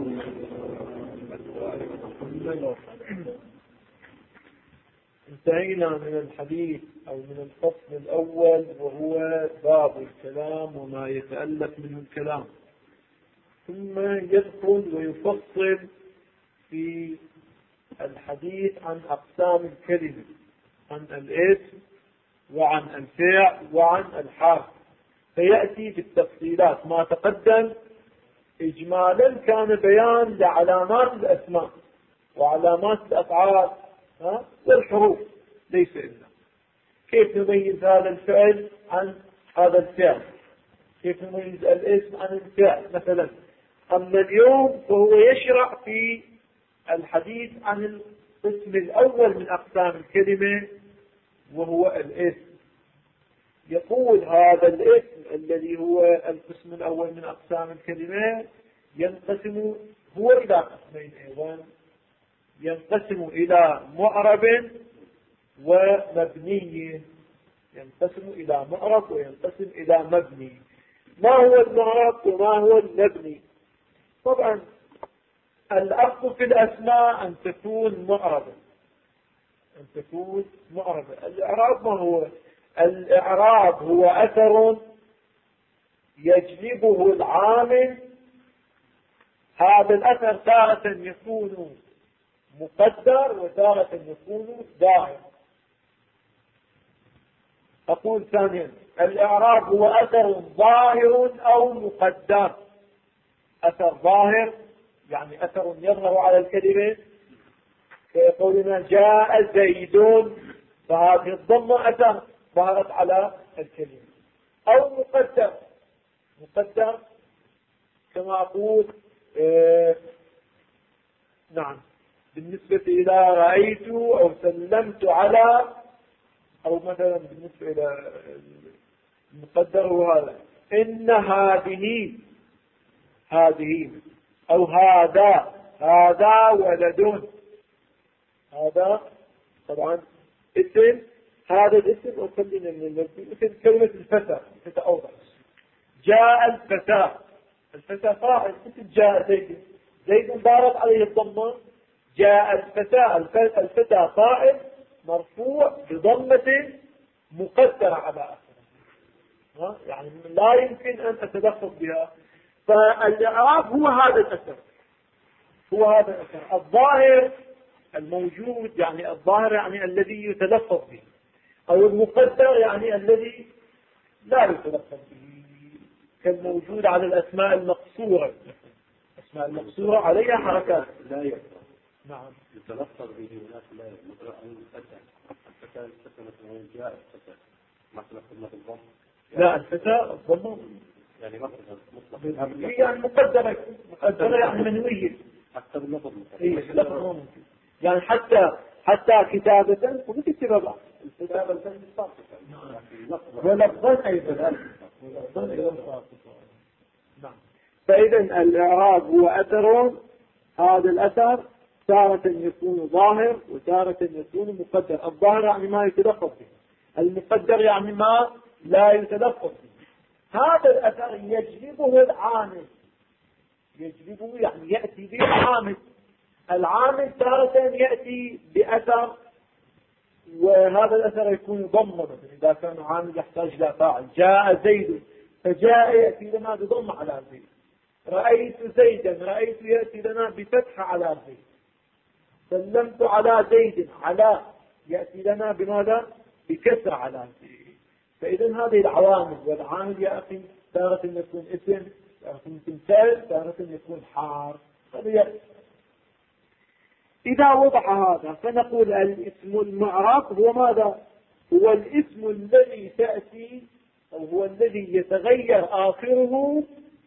انتهينا من الحديث أو من الفصل الأول، وهو باب الكلام وما يتألف منه الكلام، ثم يدخل ويفصل في الحديث عن أقسام الكلمة، عن الاسم وعن الفعل وعن الحرف، فيأتي بالتفصيلات. ما تقدم إجمالا كان بيان لعلامات الأسماء وعلامات الأفعال والحروف، ليس إلا كيف نميز هذا الفعل عن هذا الفعل، كيف نميز الاسم عن الفعل مثلا. أما اليوم فهو يشرع في الحديث عن القسم الأول من أقسام الكلمة، وهو الاسم. يقول هذا الاسم الذي هو القسم الأول من أقسام الكلمة ينقسم هو إلى قسمين أيضا، ينقسم إلى معرب ومبني، ينقسم إلى معرب وينقسم إلى مبني. ما هو المعرب وما هو المبني؟ طبعا الأصل في الأسماء أن تكون معربة، أن تكون معربة. الإعراب ما هو؟ الإعراب هو أثر يجلبه العامل. هذا الأثر تارة يكون مقدر وتارة يكون ظاهر. أقول ثانيا، الإعراب هو أثر ظاهر أو مقدر. أثر ظاهر يعني أثر يظهر على الكلمة، كقولنا جاء زيد، فهذه الضمة أثر ظهرت على الكلمة. أو مقدر، مقدر كما أقول نعم بالنسبة إلى رأيت أو سلمت على، أو مثلا بالنسبة إلى المقدر هو هذا، إن هذه أو هذا ولد. هذا طبعا اسم، هذا الاسم وخلينا من اسم كلمة الفتى، الفتى أوضح. جاء الفتى فاعل، اسم جاء زيد ضارب عليه الضمة. جاء الفتى فاعل مرفوع بضمة مقدرة على آخره، يعني لا يمكن أن أتلفظ بها. فالإعراب هو هذا الأثر، هو هذا الأثر الظاهر الموجود، يعني الظاهر يعني الذي يتلفظ به، أو المقدر يعني الذي لا يتلفظ به، كالموجود على الأسماء المقصورة. الأسماء المقصورة عليها حركات لا يتلفظ. نعم يتلفظ به ولكن لا يتلفظ. الفتى مثلا جاء الفتى مثلا كلمة الضم، لا الفتى الضم يعني مطلق، يعني مقدرة يعني منوية حتى باللفظ ممكن. يعني حتى كتابة وبكتب بعض الكتابة ولفظا أيضا. نعم. فإذا الإعراب هو أثر، هذا الأثر تارة يكون ظاهر وتارة يكون مقدر. الظاهر يعني ما يتلفظ به، المقدر يعني ما لا يتلفظ به. هذا الأثر يجلبه العامل، يجلبه يعني يأتي به العامل. العامل تارة يأتي بأثر، وهذا الأثر يكون ضمة، إذا كان عامل يحتاج إلى فاعل. جاء زيد، فجاء يأتي لنا بضم على زيد. رأيت زيدا، رأيت يأتي لنا بفتح على زيد. سلمت على زيد، على يأتي لنا بماذا؟ بكسر على زيد. فإذا هذه العوامل، والعامل يا أخي تارة يكون اسم، تارة يكون فعل، تارة يكون حرف. إذا وضع هذا فنقول الاسم المعرب هو ماذا؟ هو الاسم الذي تأتي أو هو الذي يتغير آخره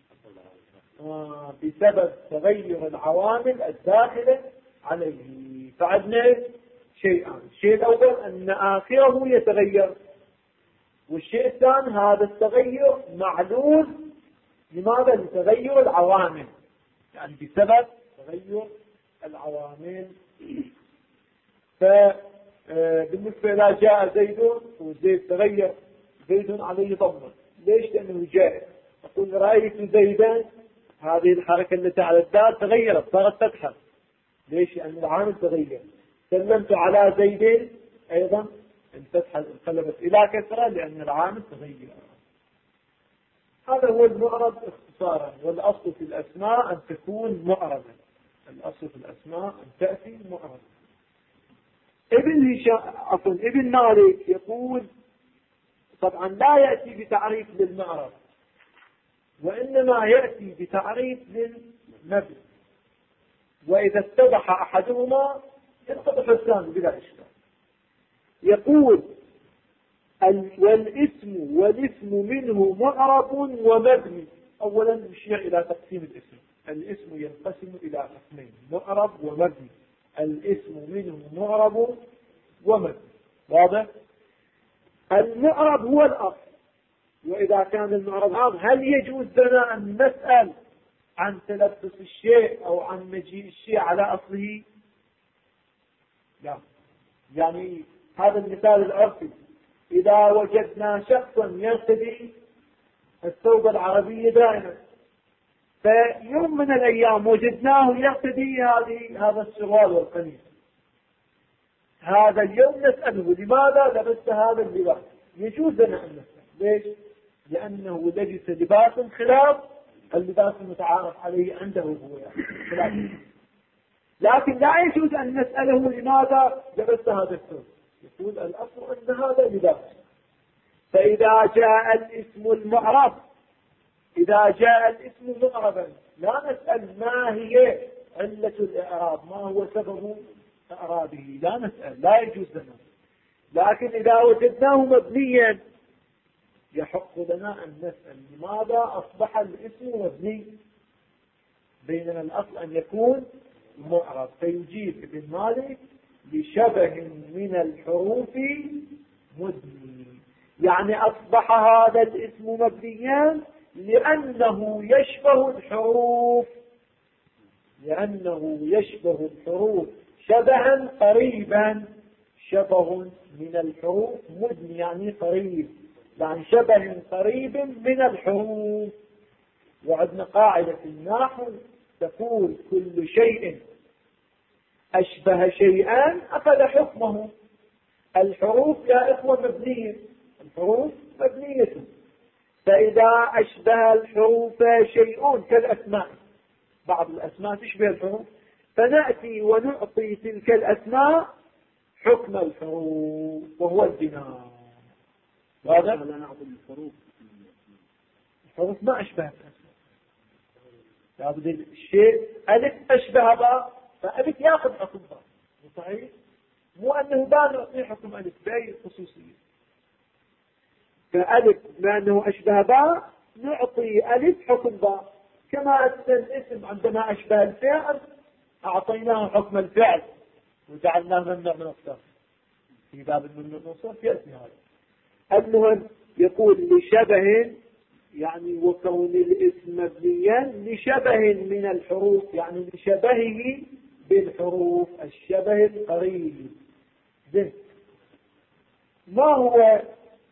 بسبب تغير العوامل الداخلة عليه. فعندنا شيئان: الشيء الأول أن آخره يتغير، والشيء الثاني هذا التغير معلول لماذا؟ لتغير العوامل، يعني بسبب تغير العوامل. فبالنسبة إلى جاء زيد، وزيد تغير، زيد عليه ضمة. ليش؟ لأنه جاء. أقول رأيت زيدا، هذه الحركة التي على الدال تغيرت صارت فتحة. ليش؟ لأن العامل تغير. سلمت على زيد أيضا الفتحة انقلبت إلى كسرة لأن العامل تغير. هذا هو المعرب اختصارا. والأصل في الأسماء أن تكون معربا. الأصل في الأسماء أن تأتي معربا. ابن مالك يقول طبعا لا يأتي بتعريف للمعرب، وإنما يأتي بتعريف للمبني، وإذا اتضح أحدهما يتضح الثاني بلا إشكال. يقول والاسم منه معرب ومبني. أولا نشير إلى تقسيم الاسم. الاسم ينقسم إلى قسمين، معرب ومبني. الاسم منه معرب ومبني. واضح؟ المعرب هو الأصل، وإذا كان المعرب عام هل يجوز لنا أن نسأل عن تلبس الشيء أو عن مجيء الشيء على أصله؟ لا. يعني هذا المثال العرفي، إذا وجدنا شخصا يرتدي الثوب العربي دائما، فيوم من الأيام وجدناه يرتدي هذا السروال والقميص، هذا اليوم نسأله لماذا لبست هذا اللباس؟ يجوز لنا أن نسأل. ليش؟ لأنه لبس لباس خلاف اللباس المتعارف عليه عنده هو، خلاف. لكن لا يجوز أن نسأله لماذا لبست هذا الثوب. يقول الأصل أن هذا لباس. فإذا جاء الاسم المعرب، إذا جاء الاسم معربا لا نسأل ما هي علة الإعراب، ما هو سبب إعرابه، لا نسأل، لا يجوز لنا. لكن إذا وجدناه مبنيا يحق لنا أن نسأل لماذا أصبح الاسم مبني، بينما الأصل أن يكون معرب. فيجيب ابن مالك لشبه من الحروف مبني، يعني أصبح هذا الاسم مبنيا لأنه يشبه الحروف، لأنه يشبه الحروف شبها قريبا. شبه من الحروف مبني يعني قريب، يعني شبه قريب من الحروف. وعندنا قاعدة في النحو تقول كل شيء أشبه شيئا أخذ حكمه. الحروف يا إخوة مبنية، الحروف مبنية، فإذا أشبه الحروف شيء كالأسماء، بعض الأسماء تشبه الحروف، فنأتي ونعطي تلك الأسماء حكم الحروف وهو البناء. هذا لا نعطي الحروف ما أشبهت الأسماء. لابد الشيء ألف أشبه باء، فألف يأخذ حكم باء، صحيح؟ مو أنه باء نعطيه حكم ألف، بأي خصوصية. فألف لأنه أشبه باء نعطي ألف حكم باء، كما أن الاسم عندما أشبه الفعل أعطيناه حكم الفعل وجعلناه ممنوع من الصرف. في باب الممنوع من الصرف يأتي هذا. المهم يقول لشبه، يعني وكون الاسم مبنيا لشبه من الحروف، يعني لشبهه بالحروف، الشبه القريب. ما هو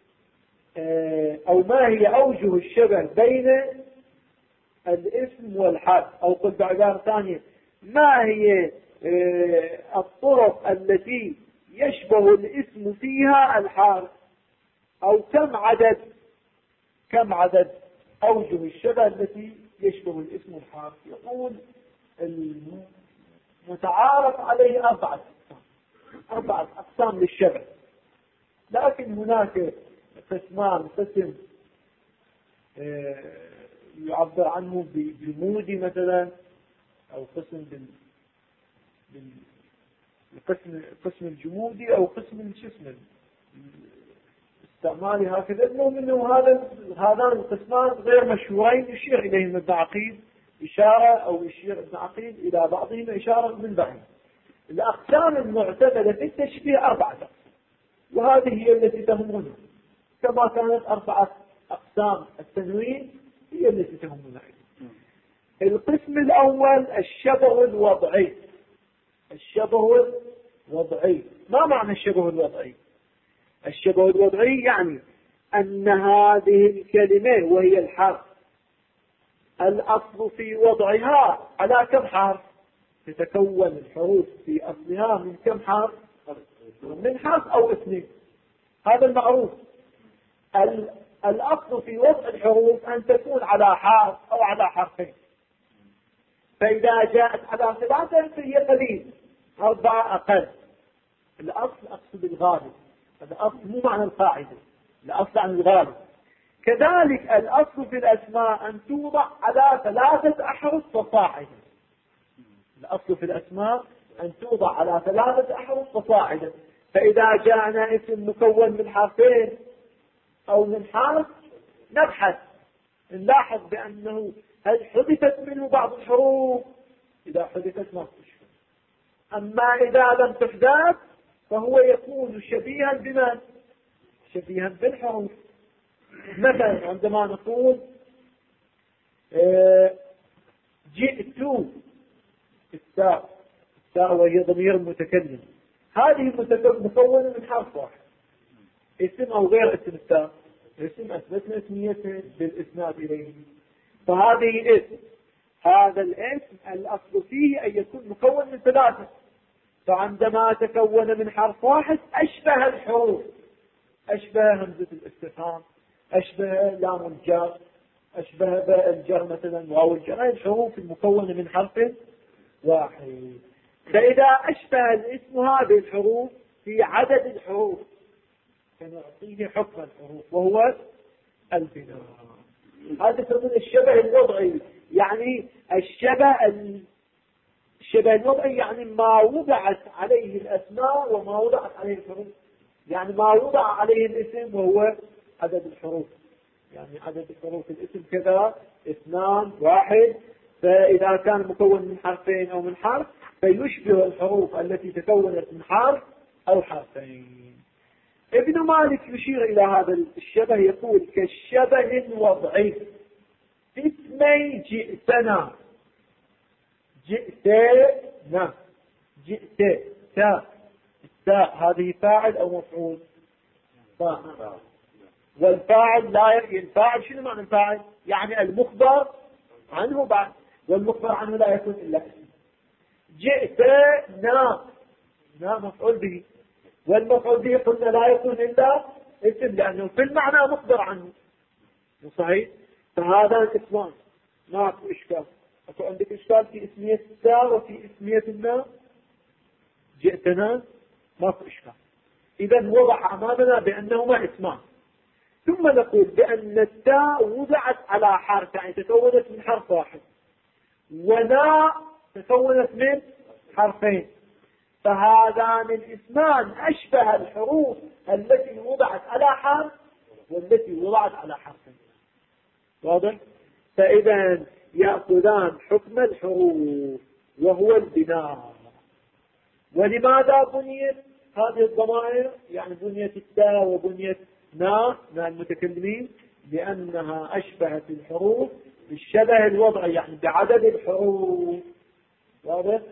أو ما هي أوجه الشبه بين الاسم والحرف؟ أو قل بعبارة ثانية، ما هي الطرق التي يشبه الاسم فيها الحرف؟ أو كم عدد أوجه الشبه التي يشبه الاسم الحرف؟ يقول المتعارف عليه أربعة أقسام للشبه، لكن هناك قسمان: قسم يعبر عنه بجمودي مثلا، أو قسم قسم الجمودي، أو قسم الجسم استعمالي هكذا. المهم أنه هذان القسمان غير مشهورين، يشير إليهم ابن عقيل إشارة، أو يشير ابن عقيل إلى بعضهم إشارة من بعض. الأقسام المعتمدة في التشبيه 4، وهذه هي التي تهمنا، كما كانت 4 أقسام التنوين هي التي تهمنا. القسم الأول الشبه الوضعي. الشبه الوضعي، ما معنى الشبه الوضعي؟ الشبه الوضعي يعني أن هذه الكلمة وهي الحرف الأصل في وضعها على كم حرف؟ تتكون الحروف في أصلها من كم حرف؟ من حرف أو اثنين، هذا المعروف. الأصل في وضع الحروف أن تكون على حرف أو على حرفين، فإذا جاءت على ثلاثة فهي قليل، 4 أقل. الأصل أقصد الغالب، الأصل مو معنى القاعدة، الأصل عن الغالب. كذلك الأصل في الأسماء أن توضع على 3 أحرف فصاعدا. الأصل في الأسماء أن توضع على 3 أحرف فصاعدا، فإذا جاءنا اسم مكون من حرفين أو من حرف نبحث، نلاحظ بأنه هل حذفت منه بعض الحروف؟ إذا حذفت ما تشفى. أما إذا لم تحذف فهو يكون شبيها بمن؟ شبيها بالحروف. مثلا عندما نقول جئت، التاء وهي ضمير المتكلم، هذه مكونة من حرف واحد، اسم أو غير اسم التاء، اسم أثبتنا اسميته بالإسناد إليه، فهذه اسم. هذا الاسم الأصل فيه أن يكون مكون من 3، فعندما تكون من حرف واحد أشبه الحروف، أشبه همزة الاستفهام، أشبه لام الجر، أشبه باء الجر مثلا، واو الجر، هذه الحروف المكونة من حرف واحد. فإذا أشبه الاسم هذه الحروف في عدد الحروف فنعطيه حكم الحروف وهو البناء. هذا يسمونه الشبه الوضعي، يعني الشبه الوضعي يعني ما وضعت عليه الأسماء وما وضعت عليه الحروف، يعني ما وضع عليه الاسم وهو عدد الحروف، يعني عدد حروف الاسم كذا 2 1، فإذا كان مكون من حرفين أو من حرف فيشبه الحروف التي تكونت من حرف أو حرفين. ابن مالك يشير إلى هذا الشبه، يقول كالشبه الوضعي اسمي جئتنا، جئتنا، جئت، التاء هذه فاعل أو مفعول؟ فاعل. والفاعل لا الفاعل شنو معنى الفاعل؟ يعني المخبر عنه بعد، والمخبر عنه لا يكون إلا اسم. جئتنا مفعول به، والمفعول به قلنا لا يكون إلا اسم لأنه في المعنى مخبر عنه، صحيح؟ فهذا اسمان ماكو إشكال. أكو عندك إشكال في اسمية التاء وفي اسمية النا؟ جئتنا ماكو إشكال. إذا وضع أمامنا بأنهما اسمان. ثم نقول بأن التاء وضعت على حرف، يعني تكونت من حرف واحد، ونا تكونت من حرفين، فهذان الاسمان أشبه الحروف التي وضعت على حرف والتي وضعت على حرفين. واضح؟ فإذا يأخذان حكم الحروف وهو البناء. ولماذا بنيت هذه الضمائر؟ يعني بنيت التاء وبنيت نا المتكلمين لأنها أشبهت الحروف بالشبه الوضعي، يعني بعدد الحروف. واضح؟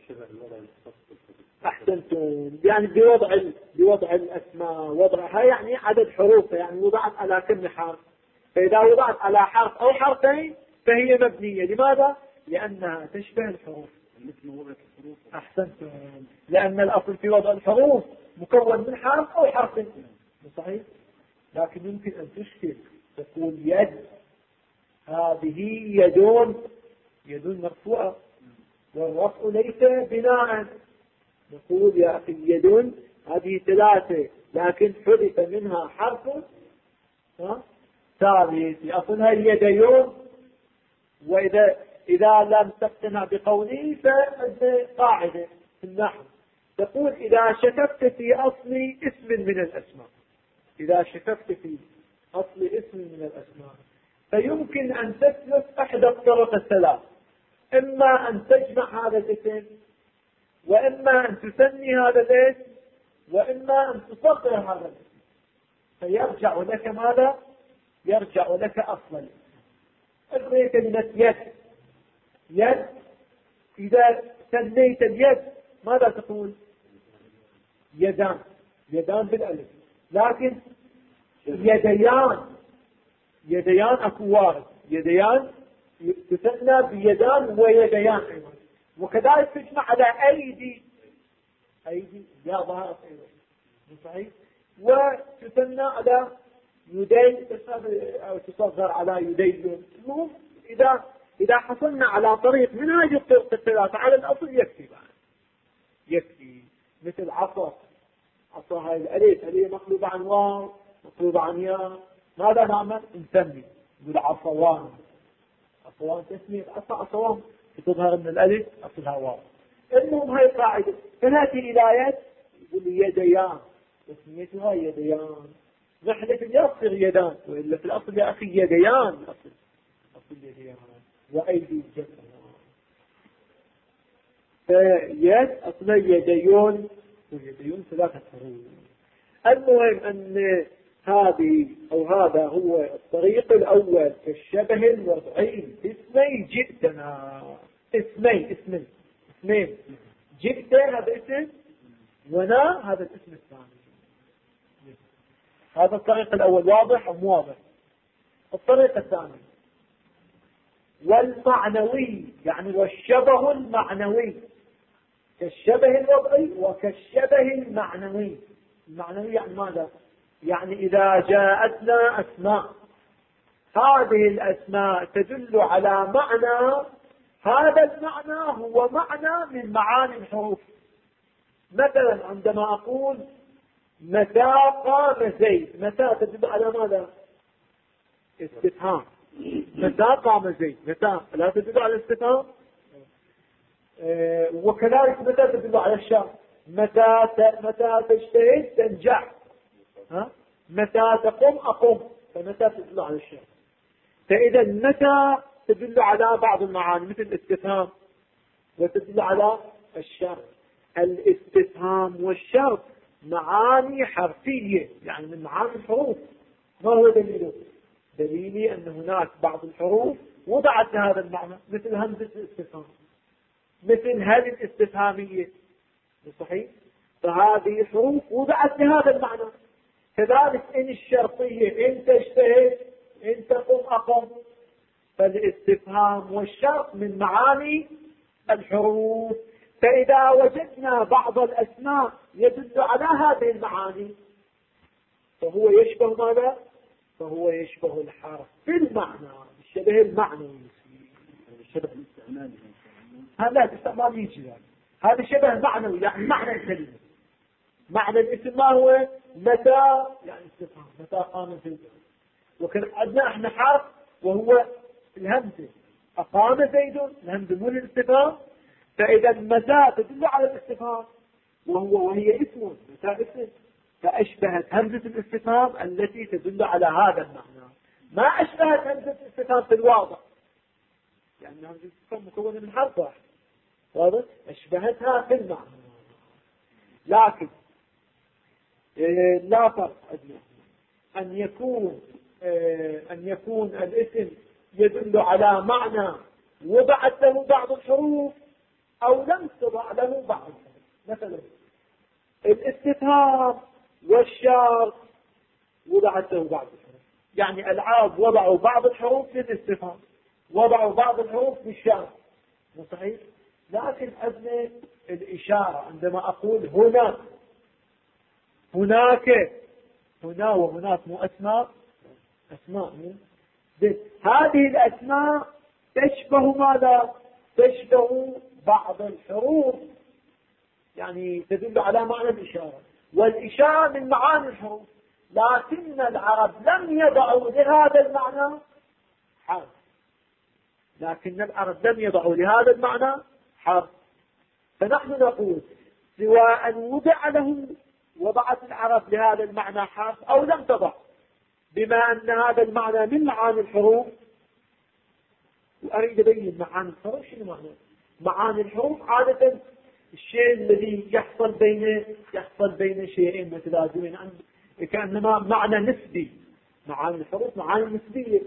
أحسنتم، يعني بوضع الأسماء، وضعها يعني عدد حروفها، يعني وضعت على كم حرف، فإذا وضعت على حرف أو حرفين فهي مبنية. لماذا؟ لأنها تشبه الحروف. أحسنتم، لأن الأصل في وضع الحروف مكون من حرف أو حرفين، صحيح؟ لكن يمكن أن تشكل، تقول يد، هذه يد مرفوعة، والرفع ليس بناء. نقول يا أخي يد هذه 3 لكن حذف منها حرف ثالث، أصلها يديون. وإذا لم تقتنع بقولي فأنت قاعدة في النحو تقول إذا شككت في أصل اسم من الأسماء، إذا شككت في أصل اسم من الأسماء فيمكن أن تسلك أحد الطرق الثلاث، إما أن تجمع هذا الاسم، وإما أن تسمي هذا الاسم، وإما أن تصغر هذا الاسم، فيرجع لك ماذا؟ يرجع لك أصل الاسم. كلمة يد، إذا سميت اليد ماذا تقول؟ يدان بالألف، لكن يديان أكو وارد، يديان تثنى بيدان ويديان أيضا، وكذلك تجمع على أيدي يا ظهرت أيضا صحيح، وتثنى على يدين أو تصغر على يدين. المهم إذا حصلنا على طريق من هذه الطرق الثلاثة على الأصل يكفي بعد، يكفي. مثل عصا هاي الألف هي مقلوبة عن واو مقلوبة عن ياء، ماذا نعمل؟ نسمي نقول عصوان تسمية عصوان تظهر من الألف أصلها واو. المهم هاي قاعدة. فنأتي إلى يد يقول يديان تسميتها يديان، نحن في الأصل يدان، وإلا في الأصل يا أخي يديان، أصل يديان وأيدي الجمع. فيد أصل يديون، ويديون ثلاثة حروف. المهم أن هذه أو هذا هو الطريق الأول في الشبه الوضعي اسمي جئتنا. اسمين جئت هذا اسم، ونا هذا الاسم الثاني. هذا الطريق الأول واضح أم واضح؟ الطريق الثاني والمعنوي، يعني والشبه المعنوي كالشبه الوضعي وكالشبه المعنوي. المعنوي يعني ماذا؟ يعني إذا جاءتنا أسماء، هذه الأسماء تدل على معنى، هذا المعنى هو معنى من معاني الحروف. مثلا عندما أقول متى قام زيد، متى تدل على ماذا؟ استفهام. متى قام زيد، متى لا تدل على استفهام. وكذلك متى تدل على الشرط، متى تجتهد تنجح، متى تقوم أقوم، فمتى تدل على الشرط. فإذا متى تدل على بعض المعاني مثل الاستفهام، وتدل على الشرط. الاستفهام والشرط معاني حرفية، يعني من معاني الحروف. ما هو دليله؟ دليلي أن هناك بعض الحروف وضعت لهذا المعنى، مثل همزة الاستفهام، مثل هل الاستفهامية، صحيح؟ فهذه الحروف وضعت لهذا المعنى. كذلك إن الشرطية، إن تجتهد، إن تقوم أقوم. فالاستفهام والشرط من معاني الحروف. فإذا وجدنا بعض الأسماء يدل على هذه المعاني فهو يشبه ماذا؟ فهو يشبه الحرف في المعنى، الشبه المعنوي. الشبه الاستعمالي هذا الاستعمال يجي، هذا شبه معنوي، يعني معنى الكلمة. معنى الاسم ما هو؟ متى، يعني استفهام، متى قام زيد. وكان عندنا احنا حرف وهو الهمزة، أقام زيد، الهمزة مو الاستفهام. فإذا متى تدل على الاستفهام وهي اسم، متى اسم، فأشبهت همزة الاستفهام التي تدل على هذا المعنى، ما أشبهت همزة الاستفهام في الواضح، يعني همزة الاستفهام مكونة من حرف واحد، واضح؟ أشبهتها في المعنى. لكن لا فرق أدنى أن يكون الاسم يدل على معنى وضعت له بعض الحروف أو لم تضع له بعض الحروف. مثلا الاستفهام والشرط وضعت له بعض الحروف، يعني العرب وضعوا بعض الحروف للاستفهام، وضعوا بعض الحروف للشرط، صحيح؟ لكن أدنى الإشارة عندما أقول هنا، هناك، هنا وهناك مو أسماء هذه الأسماء تشبه ماذا؟ تشبه بعض الحروف، يعني تدل على معنى الإشارة، والإشارة من معاني الحروف. لكن العرب لم يضعوا لهذا المعنى حرف، فنحن نقول سواء وضع له، وضعت العرب لهذا المعنى حرف أو لم تضع، بما أن هذا المعنى من معاني الحروف. وأريد أبين معاني الحروف. شنو معنى معاني الحروف؟ عادة الشيء الذي يحصل بين شيئين متلازمين، كأنما معنى نسبي. معاني الحروف معاني نسبية.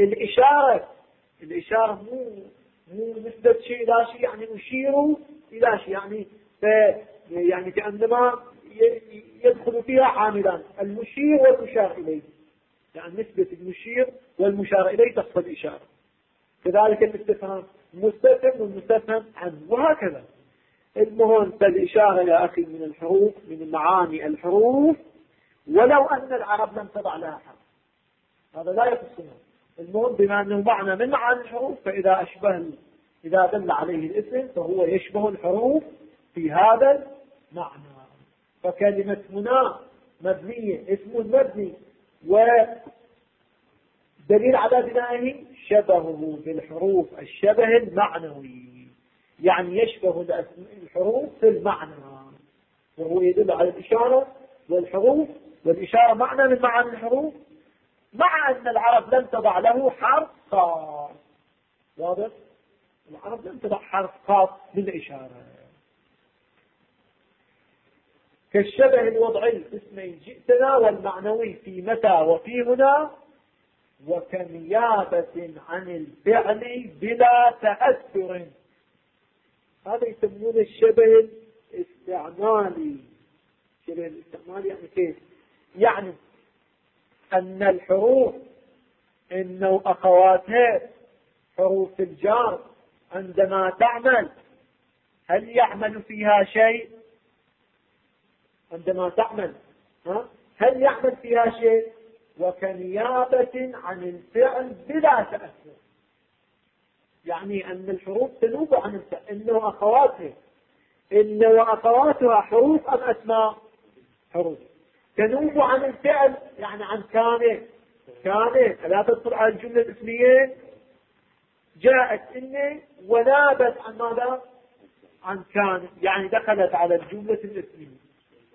الإشارة مو نسبة شيء إلى شيء، يعني يشير إلى شيء، يعني كأنما يدخل فيها عاملان، المشير والمشار إليه، يعني نسبة المشير والمشار إليه تحصل إشارة. كذلك الاستفهام مستفهم والمستفهم عنه، وهكذا. المهم فالإشارة يا أخي من الحروف، من معاني الحروف، ولو أن العرب لم تضع لها حرف، هذا لا يخصنا. المهم بما أنه معنى من معاني الحروف، فإذا إذا دل عليه الاسم فهو يشبه الحروف في هذا المعنى. فكلمة هنا مبنية، اسم مبني، ودليل على بنائه شبهه بالحروف الشبه المعنوي، يعني يشبه الحروف في المعنى، وهو يدل على الإشارة والحروف، والإشارة معنى من معاني الحروف، مع أن العرب لم تضع له حرف خاص. واضح؟ العرب لم تضع حرف خاص بالإشارة. كالشبه الوضعي اسمي جئتنا، والمعنوي في متى وفي هنا، وكنيابة عن الفعل بلا تأثر. هذا يسمونه الشبه الاستعمالي. الشبه الاستعمالي يعني كيف؟ يعني أن الحروف إنه أخواتها حروف الجار عندما تعمل، هل يعمل فيها شيء؟ عندما تعمل هل يعمل فيها شيء؟ وكنيابة عن الفعل بلا تأثر، يعني أن الحروف تنوب عن الفعل. إنه أخواتها حروف أم أسماء؟ حروف. تنوب عن الفعل يعني عن كان لا تدخل على الجملة الاسمية. جاءت إني ونابت عن ماذا؟ عن كان، يعني دخلت على الجملة الاسمية.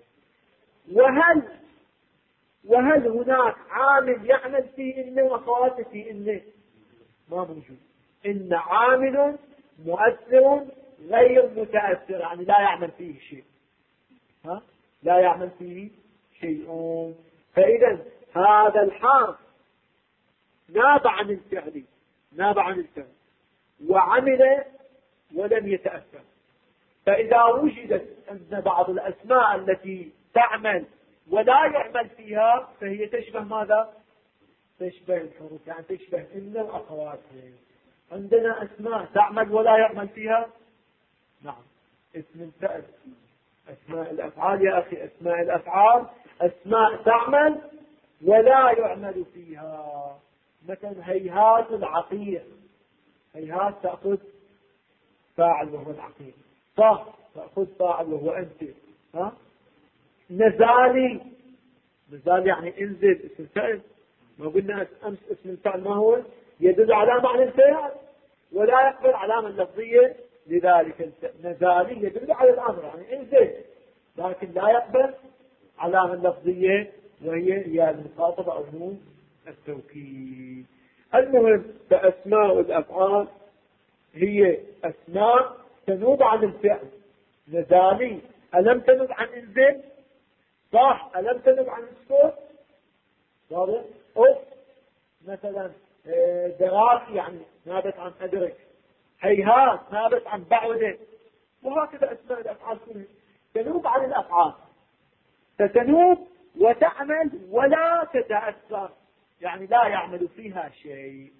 وهل هناك عامل يعمل في إنه وأخواته في إنه؟ ما موجود. إن عامل مؤثر غير متأثر، يعني لا يعمل فيه شيء، لا يعمل فيه شيء. فإذا هذا الحرف ناب عن الفعل، وعمل ولم يتأثر. فإذا وجدت أن بعض الأسماء التي تعمل ولا يعمل فيها، فهي تشبه ماذا؟ تشبه الحروف، يعني تشبه إن الأخوات. عندنا أسماء تعمل ولا يعمل فيها، نعم، اسم الفعل. أسماء الأفعال يا أخي، أسماء الأفعال أسماء تعمل ولا يعمل فيها. مثلا هيهات العقير، هيهات تأخذ فاعل وهو العقير، صح تأخذ فاعل وهو أنت. نزالي يعني انزل، اسم الفعل. ما قلنا أمس اسم الفعل ما هو؟ يدل على معنى الفعل ولا يقبل علامة لفظية، لذلك نزالي يدل على الأمر، يعني انزل، لكن لا يقبل علامة لفظية وهي المخاطبة أو نون التوكيد. المهم فأسماء الأفعال هي أسماء تنوب عن الفعل. نزالي ألم تنوب عن انزل؟ صح. ألم تنوب عن السكوت؟ واضح؟ مثلا دراك يعني نابت عن أدرك، هيهات نابت عن بعوده، وهكذا أسماء الأفعال كلها تنوب عن الأفعال، فتنوب وتعمل ولا تتأثر، يعني لا يعمل فيها شيء.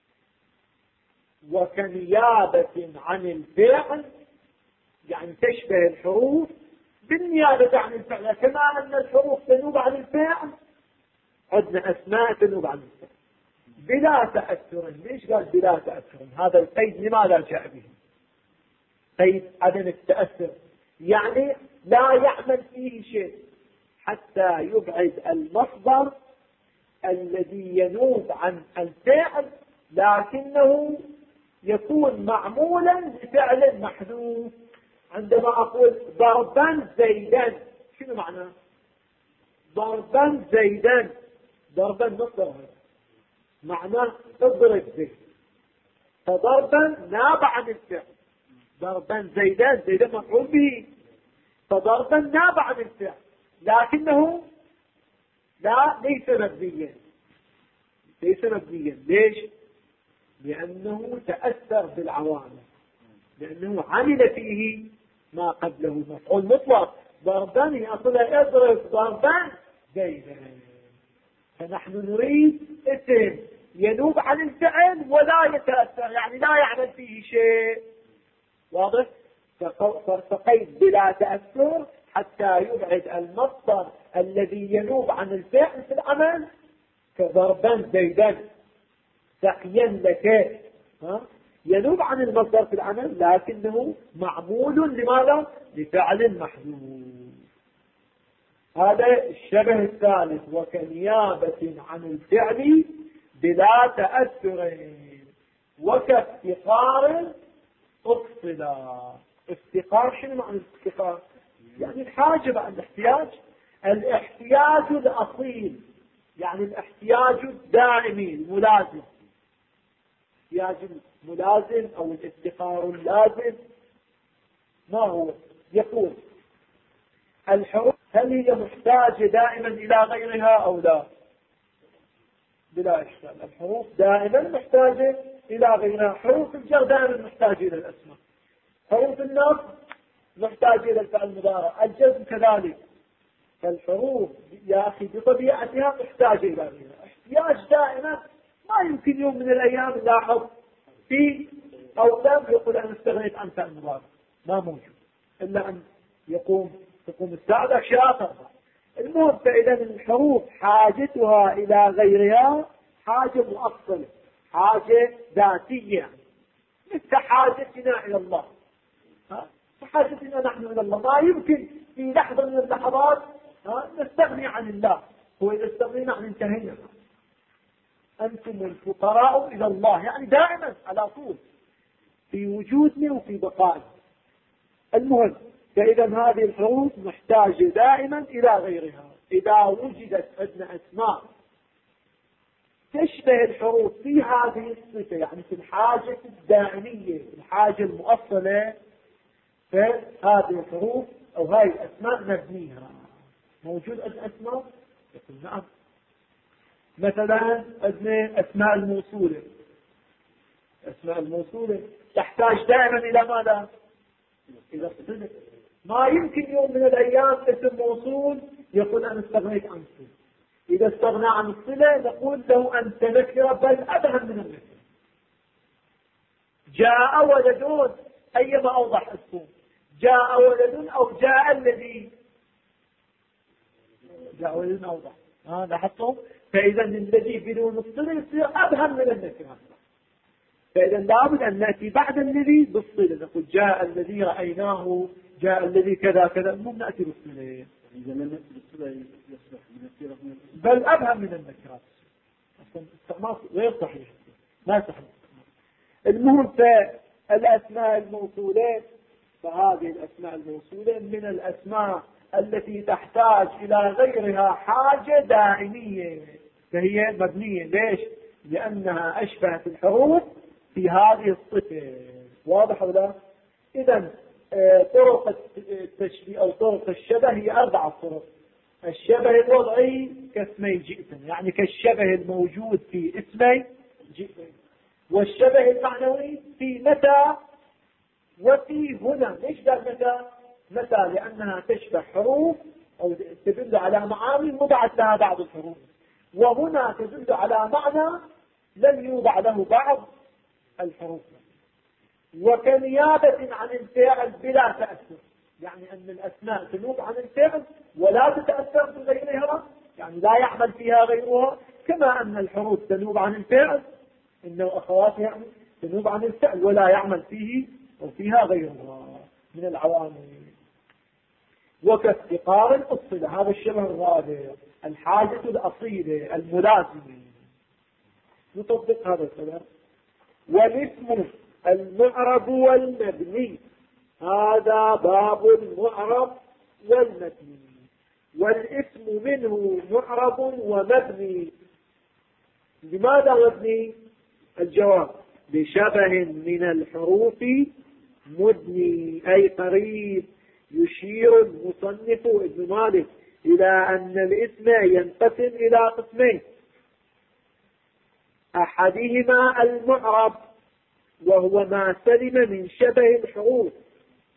وكنيابة عن الفعل يعني تشبه الحروف بالنيابة عن الفعل، كما أن الحروف تنوب عن الفعل، عندنا أسماء تنوب عن الفعل بلا تأثر. ليش قال بلا تأثر؟ هذا القيد لماذا جاء به؟ قيد عدم التأثر، يعني لا يعمل فيه شيء حتى يبعد المصدر الذي ينوب عن الفعل، لكنه يكون معمولا بفعل محذوف. عندما أقول ضربا زيدا، شنو معنى ضربا زيدا؟ ضربا مصدر معناه اضرب زيد، فضربا ناب عن الفعل. ضربا زيدا مفعول به، فضربا ناب عن الفعل، لكنه ليس مبنيا. ليش؟ لأنه تأثر بالعوامل، لأنه عمل فيه ما قبله مفعول مطلق. ضربا يأصلها اضرب ضربا زيدا، فنحن نريد اسم ينوب عن الفعل ولا يتأثر، يعني لا يعمل فيه شيء. واضح؟ فقيد بلا تأثر حتى يبعد المصدر الذي ينوب عن الفعل في العمل كضربا زيدا سقيا لك، ينوب عن المصدر في العمل لكنه معمول لماذا؟ لفعل محذوف. هذا الشبه الثالث، وكنيابة عن الفعل بلا تأثر وكافتقار أفصلا. افتقار شنو معنى الافتقار؟ يعني الحاجة بعد الاحتياج، الاحتياج الأصيل، يعني الاحتياج الدائمي الملازم، الاحتياج الملازم أو الافتقار اللازم. ما هو؟ يقول الحروف هل هي محتاجة دائما إلى غيرها أو لا؟ بلا إشكال، الحروف دائما محتاجة إلى غيرها. حروف الجر دائما محتاجة إلى الأسماء، حروف النصب محتاجة إلى الفعل المضارع، الجزم كذلك. فالحروف يا أخي بطبيعتها محتاجة إلى غيرها، احتياج دائما. ما يمكن يوم من الأيام نلاحظ في أوسام يقول أنا استغنيت عن فعل المضارع، ما موجود، إلا أن تقوم الساعة أشياء أخرى. المهم، فإذا الحروف حاجتها إلى غيرها حاجة مؤصلة، حاجة ذاتية، مثل حاجتنا إلى الله. حاجتنا نحن إلى الله ما يمكن في لحظة من اللحظات نستغني عن الله. هو إذا استغنينا عن انتهينا. أنتم الفقراء إلى الله، يعني دائما على طول في وجودنا وفي بقائنا. المهم، فإذا هذه الحروف محتاجة دائما إلى غيرها. إذا وجدت عندنا أسماء تشبه الحروف في هذه الصفة، يعني في الحاجة الدائمية، في الحاجة المؤصلة، فهذه الحروف أو هاي الأسماء نبنيها. موجود عندنا أسماء؟ يقول نعم. مثلا عندنا أسماء الموصولة. أسماء الموصولة تحتاج دائما إلى ماذا؟ إلى الصلة. ما يمكن يوم من الأيام اسم موصول يقول أنا استغنيت عن الصلة. إذا استغنى عن الصلة نقول له أنت نكرة، بل أبهم من النكرة. جاء ولد، أيما أوضح اسمه، جاء ولد أو جاء الذي، جاء ولد أوضح. لاحظتم؟ فإذا الذي بدون الصلة يصير أبهم من النكرة. فإذا لابد أن نأتي بعد الذي بالصلة، نقول جاء الذي رأيناه، جاء الذي كذا كذا، مو نأتي بالصلة. إذا لم نأتي بالصلة يصبح من النكرة، بل أبهم من النكرات. أصلا استعمال غير صحيح، ما صحيح. المهم، فالأسماء الموصولة، فهذه الأسماء الموصولة من الأسماء التي تحتاج إلى غيرها حاجة دائمية، فهي مبنية. ليش؟ لأنها أشبهت الحروف في هذه الصفة. واضح ولا؟ إذن طرق التشبيه أو طرق الشبه هي 4 طرق. الشبه الوضعي كاسمي جئتم، يعني كالشبه الموجود في اسمي جئتم. والشبه المعنوي في متى وفي هنا. ليش قال متى؟ متى لأنها تشبه حروف أو تدل على معاني وضعت لها بعض الحروف، وهنا تدل على معنى لم يوضع له بعض الحروف. وكنيابة عن الفعل بلا تأثر، يعني أن الأسماء تنوب عن الفعل ولا تتأثر بغيرها، يعني لا يعمل فيها غيرها، كما أن الحروف تنوب عن الفعل، إنه أخواتها يعني تنوب عن الفعل ولا يعمل فيه وفيها غيرها من العوامل. وكافتقار الصلة، هذا الشبه الرابع، الحاجة الأصيلة الملازمة. نطبق هذا الكلام. والاسم المعرب والمبني، هذا باب المعرب والمبني. والاسم منه معرب ومبني. لماذا مبني؟ الجواب: بشبه من الحروف مدني، أي قريب. يشير المصنف ابن مالك إلى أن الاسم ينقسم إلى قسمين: أحدهما المعرب، وهو ما سلم من شبه الحروف.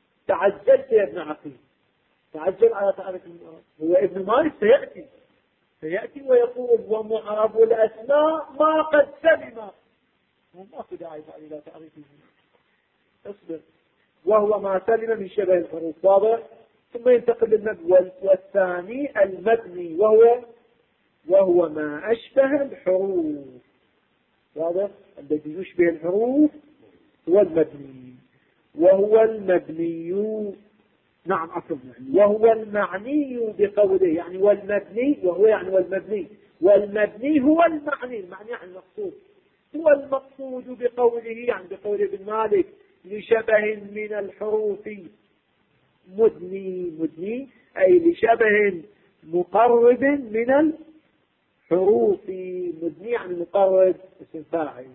تعجلت يا ابن عقيل، تعجل على تعرف المعرب. هو ابن مالك سيأتي فيأتي ويقول ومعرب الأسماء ما قد سلم، ماكو داعي إلى تعريفه، اصبر، وهو ما سلم من شبه الحروف، واضح؟ ثم ينتقل للمبني، والثاني المبني وهو ما أشبه الحروف، واضح؟ الذي يشبه الحروف هو المبني، وهو المبني، نعم عفوا، وهو المعني بقوله، يعني والمبني، وهو يعني والمبني، والمبني هو المعني، المعني يعني المقصود، هو المقصود بقوله، يعني بقول ابن مالك لشبه من الحروف مدني أي لشبه مقرب من الحروف، مدني يعني مقرب، اسم فاعل.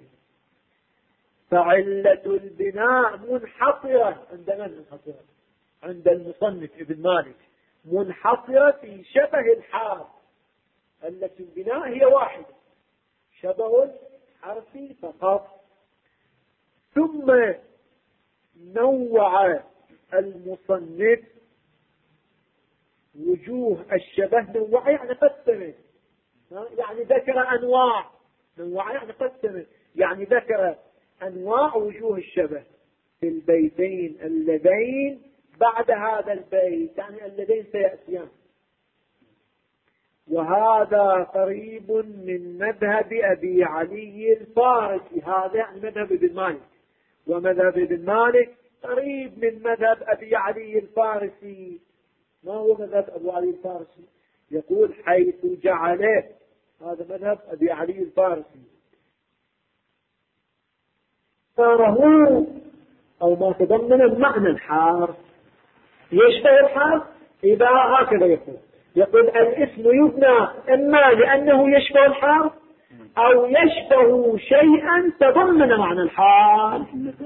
فعلة البناء منحصرة عند من؟ منحصرة عند المصنف ابن مالك، منحصرة في شبه الحرف. علة البناء هي واحدة، شبه الحرف فقط. ثم نوع المصنف وجوه الشبه، نوع يعني قسمه، يعني ذكر أنواع، نوع يعني قسمه، يعني ذكر أنواع وجوه الشبه في البيتين اللذين بعد هذا البيت، يعني اللذين سيأتيان. وهذا قريب من مذهب أبي علي الفارسي، هذا يعني مذهب ابن مالك، ومذهب ابن مالك قريب من مذهب أبي علي الفارسي. ما هو مذهب أبو علي الفارسي؟ يقول حيث جعله، هذا مذهب أبي علي الفارسي، صاره أو ما تضمن المعنى الحرف يشبه الحرف، إذا هكذا يقول الاسم يبنى إما لأنه يشبه الحرف أو يشبه شيئا تضمن معنى الحرف.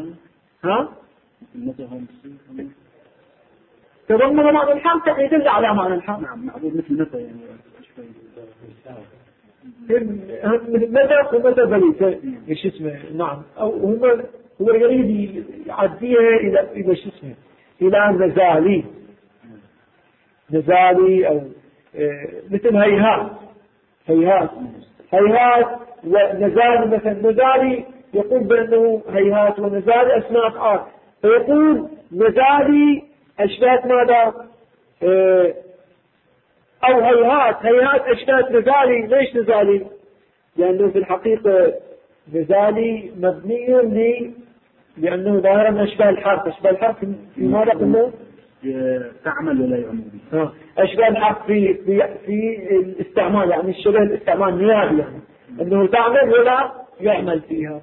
تضمن معنى الحرف يعني يدل على معنى الحرف. نعم، معروف مثل متى يعني مثل متى ومتى بليت ايش اسمه، نعم، او هو يريد يعديها الى ايش اسمه، الى نزالي او مثل هيهات ونزالي، مثلا نزالي يقول بانه هيهات ونزالي اسماء افعال، فيقول نزالي اشبهت ماذا؟ او هيهات اشبهت نزالي. ليش نزالي؟ لانه في الحقيقة نزالي مبني لانه ظاهرا اشبه الحرف. في ماذا قلنا؟ تعمل ولا يعمل. اشبه الحرف في الاستعمال، يعني الشبه الاستعمال نيابي، يعني انه تعمل ولا يعمل فيها.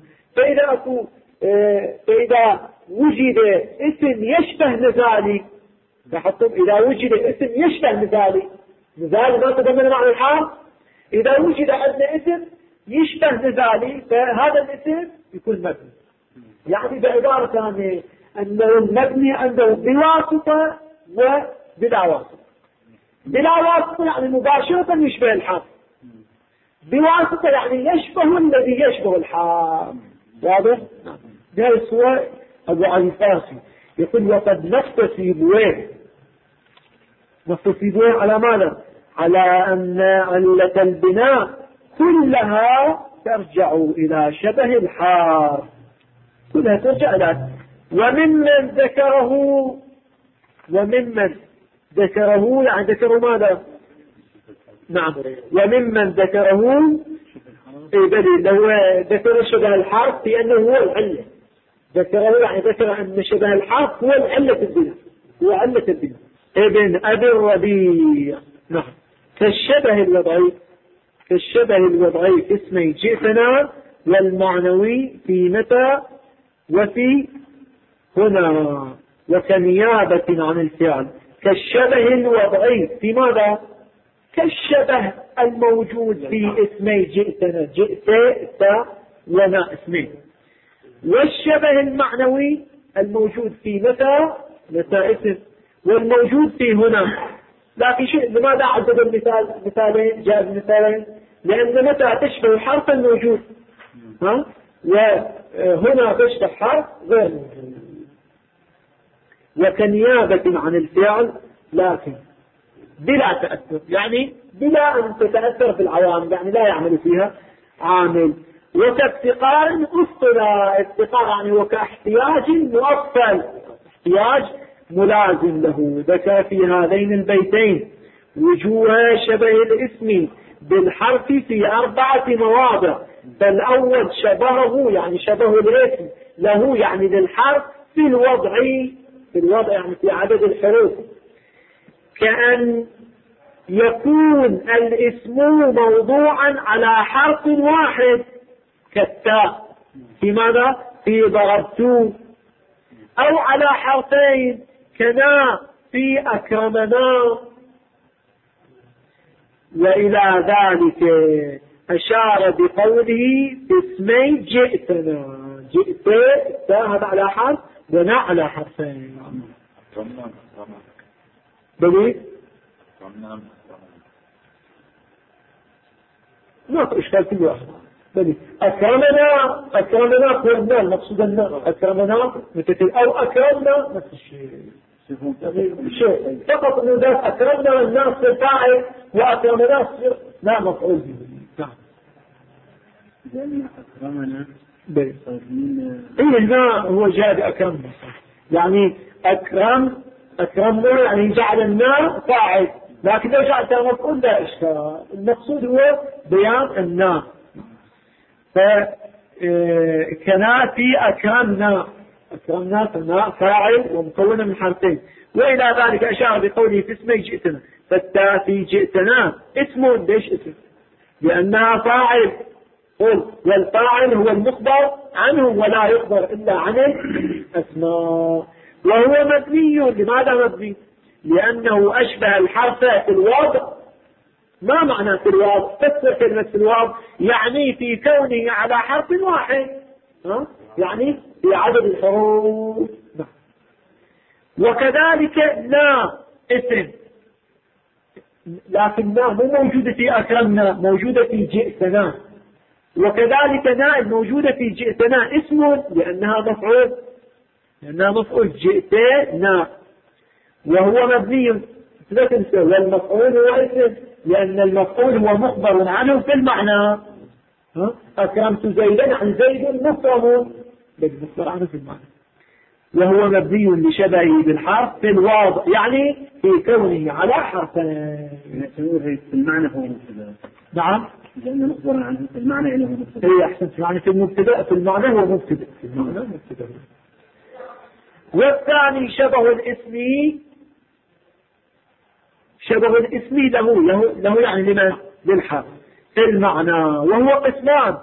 فاذا وجد اسم يشبه نزالي، إذا وجد اسم يشبه نزالي ما تضمن معنى الحرف، إذا وجد عندنا اسم يشبه نزالي فهذا الاسم يكون مبني. يعني بعبارة ثانية أنه المبني عنده بواسطة وبلا واسطة. بلا واسطة يعني مباشرة يشبه الحرف، بواسطة يعني يشبه الذي يشبه الحرف. واضح؟ بهذه الصورة أبو علي الفارسي يقول وقد نفسي بويه على ماذا؟ على أن علة البناء كلها ترجع إلى شبه الحرف، كلها ترجع إلى. وممن ذكره يعني ذكروا ماذا؟ نعم، وممن ذكره لو ذكر شبه الحرف لأنه هو العلة، ذكره يعني ذكر أن شبه الحرف هو علة البناء، هو علة البناء. ابن أبي الربيع، نعم، كالشبه الوضعي في اسمي جئتنا، والمعنوي في متى وفي هنا، وكنيابة عن الفعل. كالشبه الوضعي في ماذا؟ كالشبه الموجود في اسمي جئتنا، جئت ونا اسمين. والشبه المعنوي الموجود في متى اسم، والموجود في هنا. لكن لماذا عدد مثالين؟ جاء مثالين لأن متى تشبه الحرف الموجود، وهنا تشبه حرف غير موجود. وكنيابة عن الفعل، لكن بلا تأثر، يعني بلا أن تتأثر في العوامل، يعني لا يعمل فيها عامل. وكافتقار أصلا، افتقار يعني وكاحتياج مؤصل، احتياج ملازم له. ذكر في هذين البيتين وجوه شبه الاسم بالحرف في 4 مواضع. فالأول شبهه يعني شبه الاسم له يعني للحرف في الوضع يعني في عدد الحروف، كأن يكون الاسم موضوعا على حرف واحد كالتاء في ماذا؟ في ضربت، أو على حرفين كنا في أكرمنا. وإلى ذلك أشار بقوله باسمي جئتنا، جئت هذا على حرف ونا على حرفين. بلي ما إشكال في واحد. بلي أكرمنا قرنا، المقصود أن أكرمنا مثل أو أكرمنا نفس الشيء. فقط أنه ذات أكرمنا الناس فاعل وأكرمنا لا مفعول به. نعم. لأن أكرمنا هنا هو جاء بأكرمنا، يعني أكرمنا يعني جعل النار فاعل، لكن لو جعلتها مفعول لا إشكال. المقصود هو بيان النار. فكنا في أكرمنا فالنار فاعل ومكونة من حرفين. وإلى ذلك أشار بقوله في اسمي جئتنا، فالتاء في جئتنا اسم. ليش اسم؟ لأنها فاعل، والفاعل هو المخبر عنه ولا يخبر إلا عن الأسماء. وهو مبني. لماذا مبني؟ لأنه أشبه الحرف في الوضع. ما معنى في الوضع؟ تفسر كلمة في الوضع يعني في كونه على حرف واحد، يعني في عدد الحروف. وكذلك نا اسم، لكن نا مو موجودة في أكرمنا، موجودة في جئتنا. وكذلك نا الموجودة في جئتنا اسم لأنها مفعول جئتنا، وهو مبني. لا تنسى والمفعول هو اسم، لأن المفعول هو مخبر عنه في المعنى. أكرمت زيدا عن زيد مفرد، مخبر عنه في المعنى. وهو مبني لشبهه بالحرف في الواضع، يعني في كونه على حرفين. في المعنى هو مبتدأ. نعم، لأنه مخبر عنه في المعنى يعني هو مبتدأ. هي أحسنت، يعني في المبتدأ في المعنى هو مبتدأ. والثاني شبه الاسم له يعني لمن؟ للحرف في المعنى. وهو قسمان،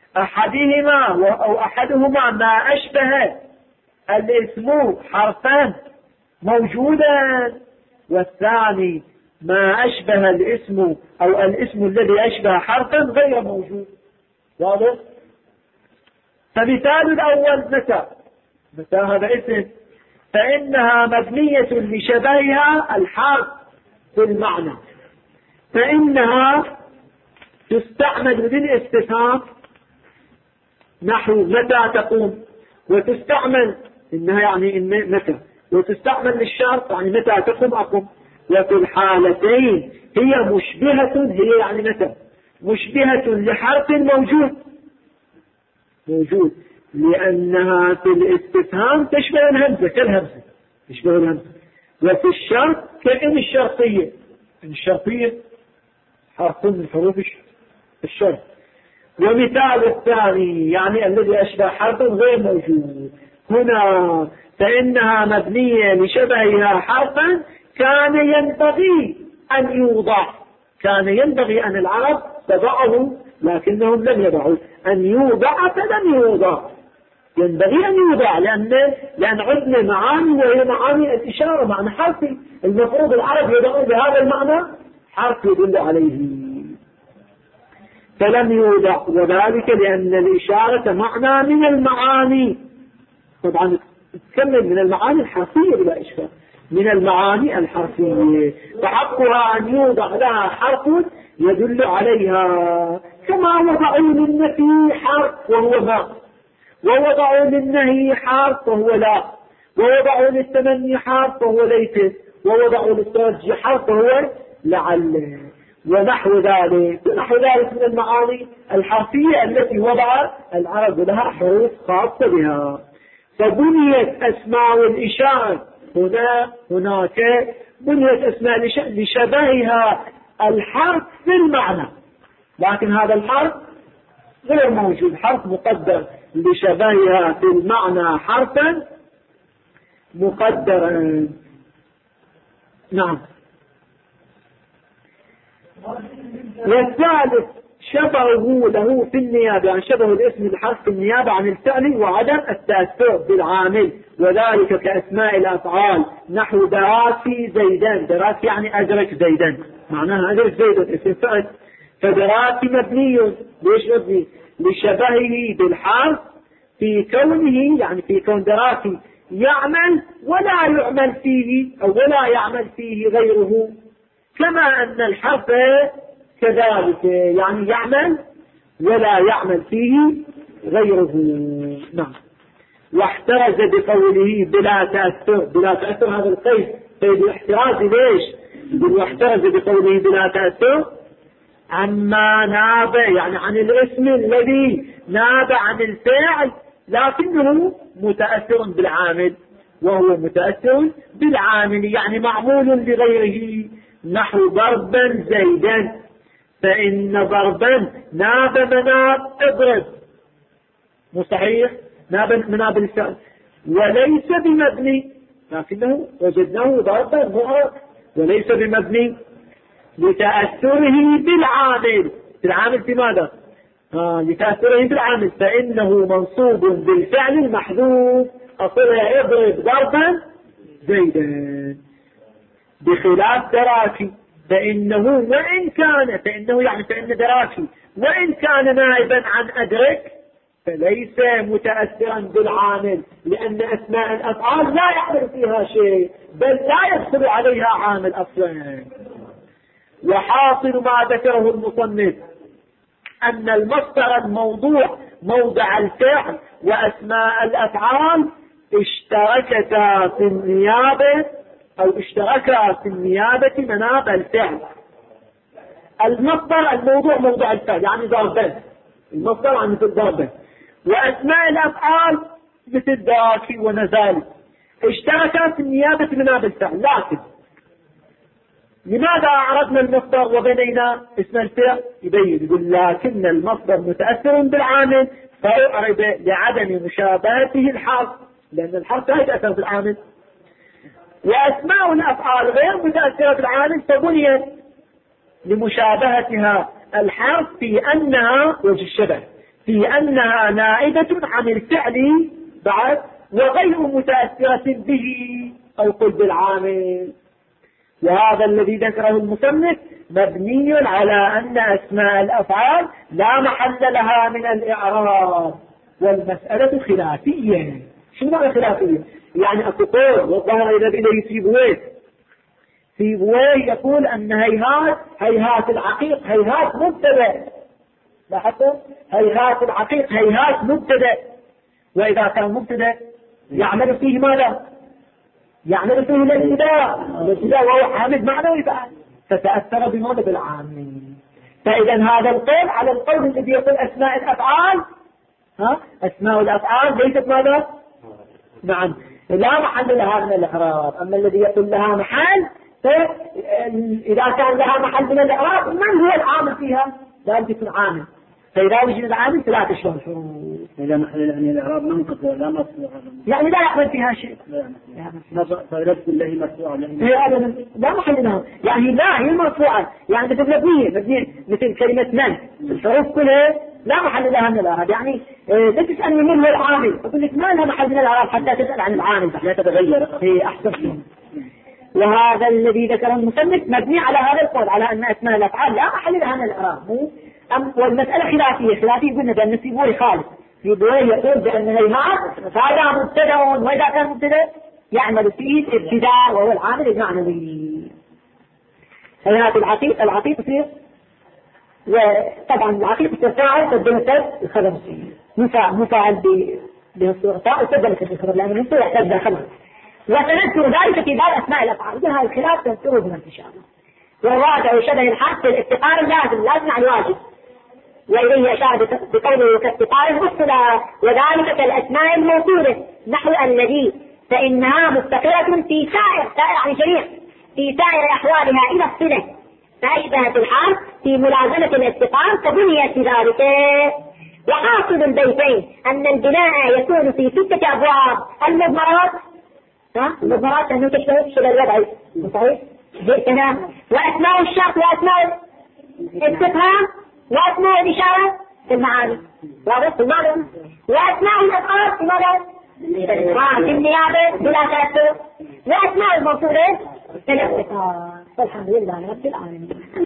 أحدهما ما أشبه الاسم حرفا موجودا، والثاني ما أشبه الاسم أو الاسم الذي أشبه حرفا غير موجود. واضح؟ فمثال الأول متى هذا اسم، فإنها مبنية لشبهها الحرف في المعنى، فإنها تستعمل للاستفهام نحو متى تقوم، وتستعمل إنها يعني متى، وتستعمل للشرط يعني متى تقوم أقوم. وفي الحالتين هي مشبهة، هي يعني متى مشبهة لحرف موجود، لأنها في الاستفهام تشبه الهمزة كالهمزة، تشبه الهمزة. وفي الشرط كأن الشرطية حرف من حروف الشرط. ومثال الثاني يعني الذي أشبه حرف غير موجود هنا، فإنها مبنية لشبهها حرفا كان ينبغي أن العرب تضعه لكنهم لم يضعوا، أن يوضع فلم يوضع. ينبغي أن يوضع لأن عندنا معاني، وهي معاني الإشارة، معنى حرفي. المفروض العرب يضعون بهذا المعنى حرف يدل عليه، فلم يوضع. وذلك لأن الإشارة معنى من المعاني، طبعا تكمل من المعاني الحرفية بلا إشكال، من المعاني الحرفية، فحقها أن يوضع لها حرف يدل عليها، كما وضعوا للنفي حرف وهو ما، ووضعوا للنهي حرف وهو لا، ووضعوا للتمني حرف وهو ليس، ووضعوا للترجي حرف وهو لعل ونحو ذلك من المعاني الحرفية التي وضع العرب لها حروف خاصة بها. فبنيت أسماء الإشارة هناك بنيت أسماء الإشارة لشبهها الحرف في المعنى، لكن هذا الحرف غير موجود، حرف مقدر لشبهها في المعنى حرفا مقدرا. نعم. والثالث شبهه له في النيابة، يعني شبه الاسم الحرف في النيابة عن الفعل وعدم التأثر بالعامل، وذلك كأسماء الأفعال نحو دراسي زيدان. دراسي يعني أدرك زيدان، معناها أدرك زيدان اسم فعل. فدراسي مبني، ليش مبني؟ لشبهه بالحرف في كونه، يعني في كون دراسي يعمل ولا يعمل فيه أو ولا يعمل فيه غيره، كما أن الحرف كذلك يعني يعمل ولا يعمل فيه غيره. نعم. واحترز بقوله بلا تأثر. بلا تأثر هذا القيد قيد الاحتراز. ليش؟ واحترز بقوله بلا تأثر عما ناب، يعني عن الاسم الذي ناب عن الفعل لكنه متأثر بالعامل، وهو متأثر بالعامل يعني معمول لغيره، نحو ضربا زيدا، فإن ضربا ناب مناب اضرب، مو صحيح؟ ناب مناب الفعل وليس بمبني، لكنه وجدناه ضربا معرب وليس بمبني لتأثره بالعامل. العامل في ماذا؟ لتأثره بالعامل، فإنه منصوب بالفعل المحذوف، أصلها يضرب ضربا زيدا، بخلاف دراكي فإنه وإن كان، فإنه يعني فإن دراكي وإن كان نائبا عن أدرك فليس متأثرا بالعامل، لأن أسماء الأفعال لا يعمل فيها شيء بل لا يدخل عليها عامل أصلا. وحاصل ما ذكره المصنف أن المصدر الموضوع موضع الفعل وأسماء الأفعال اشتركتا في النيابة أو اشتركا في النيابة مناب الفعل. المصدر الموضوع موضع الفعل يعني ضربا، المصدر يعني مثل ضربا، وأسماء الأفعال مثل داكي ونزال اشتركا في النيابة مناب الفعل. لكن لماذا عرضنا المصدر وبنينا اسم الفعل؟ يبين يقول لكن المصدر متأثر بالعامل فأعرب لعدم مشابهته الحرف، لأن الحرف لا يتأثر بالعامل، وأسماء الأفعال غير متأثرة بالعامل فبنيت لمشابهتها الحرف في أنها وجه الشبه في أنها نائبة عن الفعل بعد وغير متأثرة به أو قل بالعامل. وهذا الذي ذكره المصنف مبني على أن أسماء الأفعال لا محل لها من الإعراب، والمسألة خلافية. شو معنى خلافية؟ يعني أكو قول والظاهر إلى إليه سيبويه يقول أن هيهات العقيق هيهات مبتدأ. لاحظتوا؟ هيهات العقيق هيهات مبتدأ، وإذا كان مبتدأ يعمل فيه ماذا؟ يعمل فيه الابتداء وهو حامد معنوي بعد، فتأثر بماذا؟ بالعامل. فإذا هذا القول على القول الذي يقول أسماء الأفعال أسماء الأفعال ليست ماذا؟ نعم لا محل لها من الإعراب. أما الذي يقول لها محل إذا كان لها محل من الإعراب من هو العامل فيها؟ لا يكون عامل، فإذا وجد العامل فلا تشمل الحروف. إذا محل لها من الإعراب منقطع لا مرفوع يعني لا يعمل فيها شيء، فلا تكون له مرفوع لا محل لها، يعني لا هي مرفوعة، يعني مثل مبنية مثل كلمة من الحروف كلها لا محل لها من الإعراب. يعني لا تسألني من هو العامل، أقول لك ما لها محل من الإعراب حتى تسأل عن العامل لا تتغير هي أحسن شيء. وهذا الذي ذكره المصنف مبني على هذا القول على أن أسماء الأفعال لا محل لها من الإعراب. والمسألة خلافية قلنا بأن سيبوي خالص، سيبوي يقول بأن هيهات هذا مبتدأ، وإذا كان مبتدأ يعمل فيه الابتداء وهو العامل المعنوي. هيهات العقيق فيه، وطبعا العقيق تفاعل تبدل الخبر مفاعل بهالصورة وتبدل الخبر لأنه الصورة يحتاج خبر. وسنذكر ذلك في بعض أسماء الأفعال. هذا الخلاف سنذكره بنا إن شاء الله. والرابع شبه الحرف في الافتقار اللازم عن واجب، وإليه أشار بقوله كافتقار الصلة، وذلك كالأسماء الموصولة نحو الذي، فإنها مفتقرة في سائر يعني جميع في سائر أحوالها إلى الصلة، فأشبهت الحرف في ملازمة الافتقار فبنيت بذلك. وحاصل البيتين أن البناء يكون في 6 أبواب: المضمرات أنه تشبه الوضع صحيح جئتنا، وأسماء الشرط وأسماء الاستفهام وأسماء الإشارة في المعاني واضح في المعنى، وأسماء الألفاظ في ماذا؟ في النيابة بلا تأثر، وأسماء الموصولة في الاختصار. والحمد لله رب العالمين.